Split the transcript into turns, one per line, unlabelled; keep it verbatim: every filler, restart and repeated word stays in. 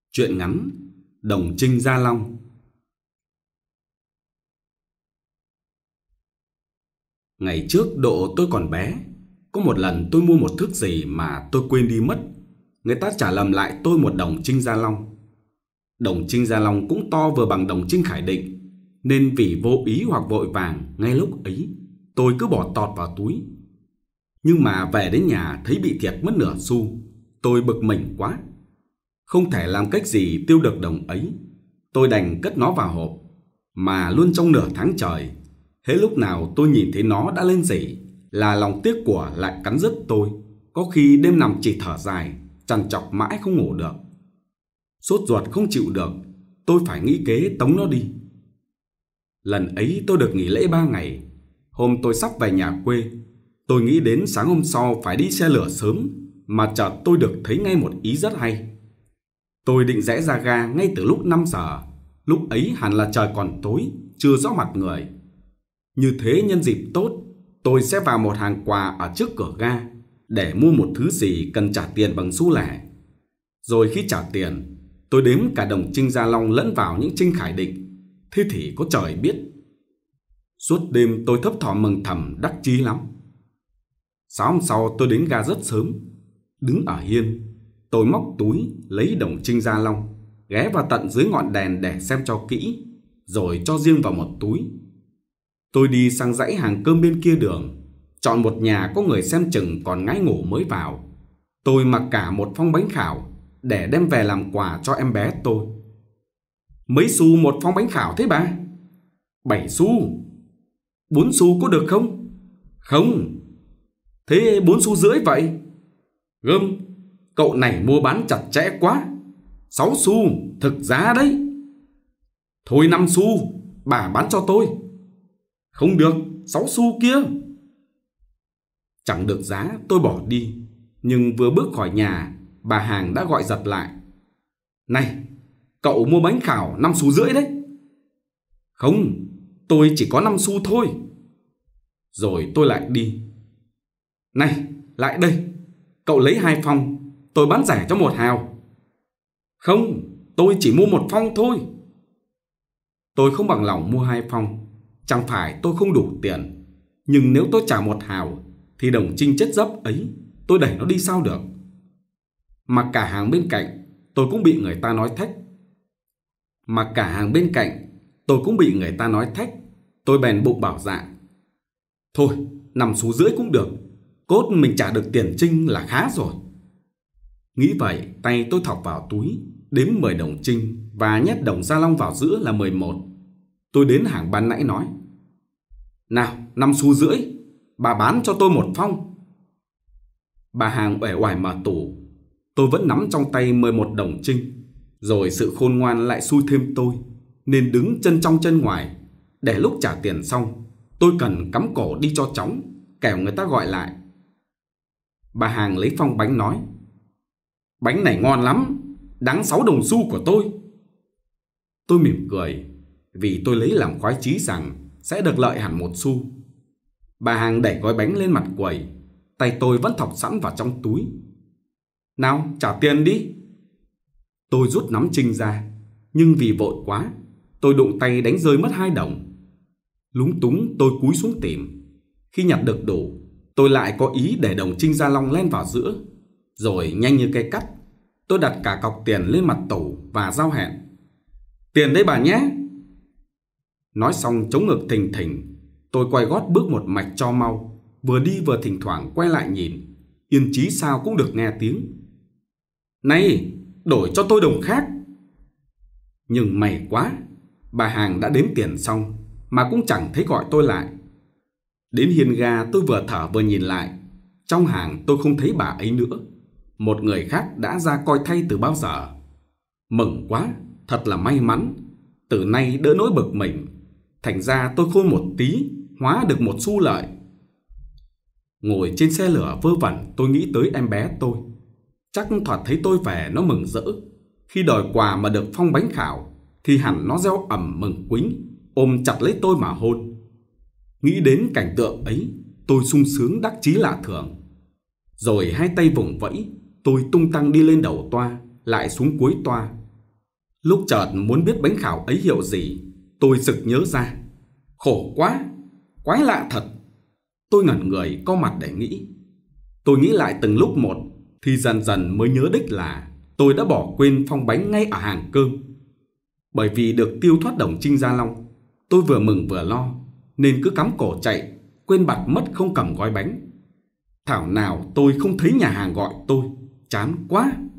Truyện ngắn Đồng Trinh Gia Long. Ngày trước độ tôi còn bé, có một lần tôi mua một thước gì mà tôi quên đi mất. Người ta trả lầm lại tôi một đồng Trinh Gia Long. Đồng Trinh Gia Long cũng to vừa bằng đồng Trinh Khải Định, nên vì vô ý hoặc vội vàng ngay lúc ấy, tôi cứ bỏ tọt vào túi. Nhưng mà về đến nhà thấy bị thiệt mất nửa xu. Tôi bực mình quá, không thể làm cách gì tiêu được đồng ấy. Tôi đành cất nó vào hộp. Mà luôn trong nửa tháng trời, hễ lúc nào tôi nhìn thấy nó đã lên rỉ là lòng tiếc của lại cắn rứt tôi. Có khi đêm nằm chỉ thở dài, trằn trọc mãi không ngủ được. Sốt ruột không chịu được, tôi phải nghĩ kế tống nó đi. Lần ấy tôi được nghỉ lễ ba ngày. Hôm tôi sắp về nhà quê, tôi nghĩ đến sáng hôm sau phải đi xe lửa sớm, mà chợt tôi được thấy ngay một ý rất hay. Tôi định rẽ ra ga ngay từ lúc năm giờ. Lúc ấy hẳn là trời còn tối, chưa rõ mặt người. Như thế nhân dịp tốt, tôi sẽ vào một hàng quà ở trước cửa ga để mua một thứ gì cần trả tiền bằng xu lẻ. Rồi khi trả tiền, tôi đếm cả đồng Trinh Gia Long lẫn vào những Trinh Khải Định. Thế thì có trời biết. Suốt đêm tôi thấp thỏm mừng thầm đắc chí lắm. Sáng hôm sau tôi đến ga rất sớm. Đứng ở hiên, tôi móc túi lấy đồng Trinh Gia Long, ghé vào tận dưới ngọn đèn để xem cho kỹ, rồi cho riêng vào một túi. Tôi đi sang dãy hàng cơm bên kia đường, chọn một nhà có người xem chừng còn ngái ngủ mới vào. Tôi mặc cả một phong bánh khảo để đem về làm quà cho em bé tôi. Mấy xu một phong bánh khảo thế bà? Bảy xu. Bốn xu có được không? Không. Thế bốn xu rưỡi vậy? Gơm, cậu này mua bán chặt chẽ quá. Sáu xu, thực giá đấy. Thôi năm xu, bà bán cho tôi. Không được, sáu xu kia. Chẳng được giá, tôi bỏ đi. Nhưng vừa bước khỏi nhà, bà hàng đã gọi giật lại. Này, cậu mua bánh khảo năm xu rưỡi đấy. Không, tôi chỉ có năm xu thôi. Rồi tôi lại đi. Này, lại đây, cậu lấy hai phong, tôi bán rẻ cho một hào. Không, tôi chỉ mua một phong thôi. Tôi không bằng lòng mua hai phong. Chẳng phải tôi không đủ tiền, nhưng nếu tôi trả một hào thì đồng Trinh chết dấp ấy tôi đẩy nó đi sao được. Mà cả hàng bên cạnh tôi cũng bị người ta nói thách. Mà cả hàng bên cạnh tôi cũng bị người ta nói thách. Tôi bèn bụng bảo dạ. Thôi, năm xu rưỡi cũng được. Cốt mình trả được tiền Trinh là khá rồi. Nghĩ vậy, tay tôi thọc vào túi, đếm mười đồng Trinh và nhét đồng Gia Long vào giữa là mười một. Tôi đến hàng ban nãy nói. Nào, năm xu rưỡi, bà bán cho tôi một phong. Bà hàng uể oải mở tủ. Tôi vẫn nắm trong tay mười một đồng Trinh. Rồi sự khôn ngoan lại xui thêm tôi, nên đứng chân trong chân ngoài, để lúc trả tiền xong tôi cần cắm cổ đi cho chóng, kẻo người ta gọi lại. Bà hàng lấy phong bánh nói. Bánh này ngon lắm, đáng sáu đồng xu của tôi. Tôi mỉm cười, vì tôi lấy làm khoái chí rằng sẽ được lợi hẳn một xu. Bà hàng đẩy gói bánh lên mặt quầy. Tay tôi vẫn thọc sẵn vào trong túi. Nào, trả tiền đi. Tôi rút nắm Trinh ra, nhưng vì vội quá, tôi đụng tay đánh rơi mất hai đồng. Lúng túng tôi cúi xuống tìm. Khi nhặt được đủ, tôi lại có ý để đồng Trinh Gia Long len vào giữa. Rồi nhanh như cây cắt, tôi đặt cả cọc tiền lên mặt tủ và giao hẹn. Tiền đấy bà nhé. Nói xong chống ngực thình thình, tôi quay gót bước một mạch cho mau, vừa đi vừa thỉnh thoảng quay lại nhìn, yên chí sao cũng được nghe tiếng. Này, đổi cho tôi đồng khác. Nhưng may quá, bà hàng đã đếm tiền xong mà cũng chẳng thấy gọi tôi lại. Đến hiên ga tôi vừa thở vừa nhìn lại. Trong hàng tôi không thấy bà ấy nữa. Một người khác đã ra coi thay từ bao giờ. Mừng quá, thật là may mắn. Từ nay đỡ nỗi bực mình. Thành ra tôi khôn một tí, hóa được một xu lợi. Ngồi trên xe lửa vơ vẩn, tôi nghĩ tới em bé tôi. Chắc thoạt thấy tôi về nó mừng rỡ. Khi đòi quà mà được phong bánh khảo thì hẳn nó reo ầm mừng quính, ôm chặt lấy tôi mà hôn. Nghĩ đến cảnh tượng ấy, tôi sung sướng đắc chí lạ thường. Rồi hai tay vùng vẫy, tôi tung tăng đi lên đầu toa, lại xuống cuối toa. Lúc chợt muốn biết bánh khảo ấy hiệu gì, tôi sực nhớ ra. Khổ quá, quái lạ thật. Tôi ngẩn người co mặt để nghĩ. Tôi nghĩ lại từng lúc một thì dần dần mới nhớ đích là tôi đã bỏ quên phong bánh ngay ở hàng cơm. Bởi vì được tiêu thoát Đồng Trinh Gia Long, tôi vừa mừng vừa lo, nên cứ cắm cổ chạy, quên bặt mất không cầm gói bánh. Thảo nào tôi không thấy nhà hàng gọi tôi, chán quá.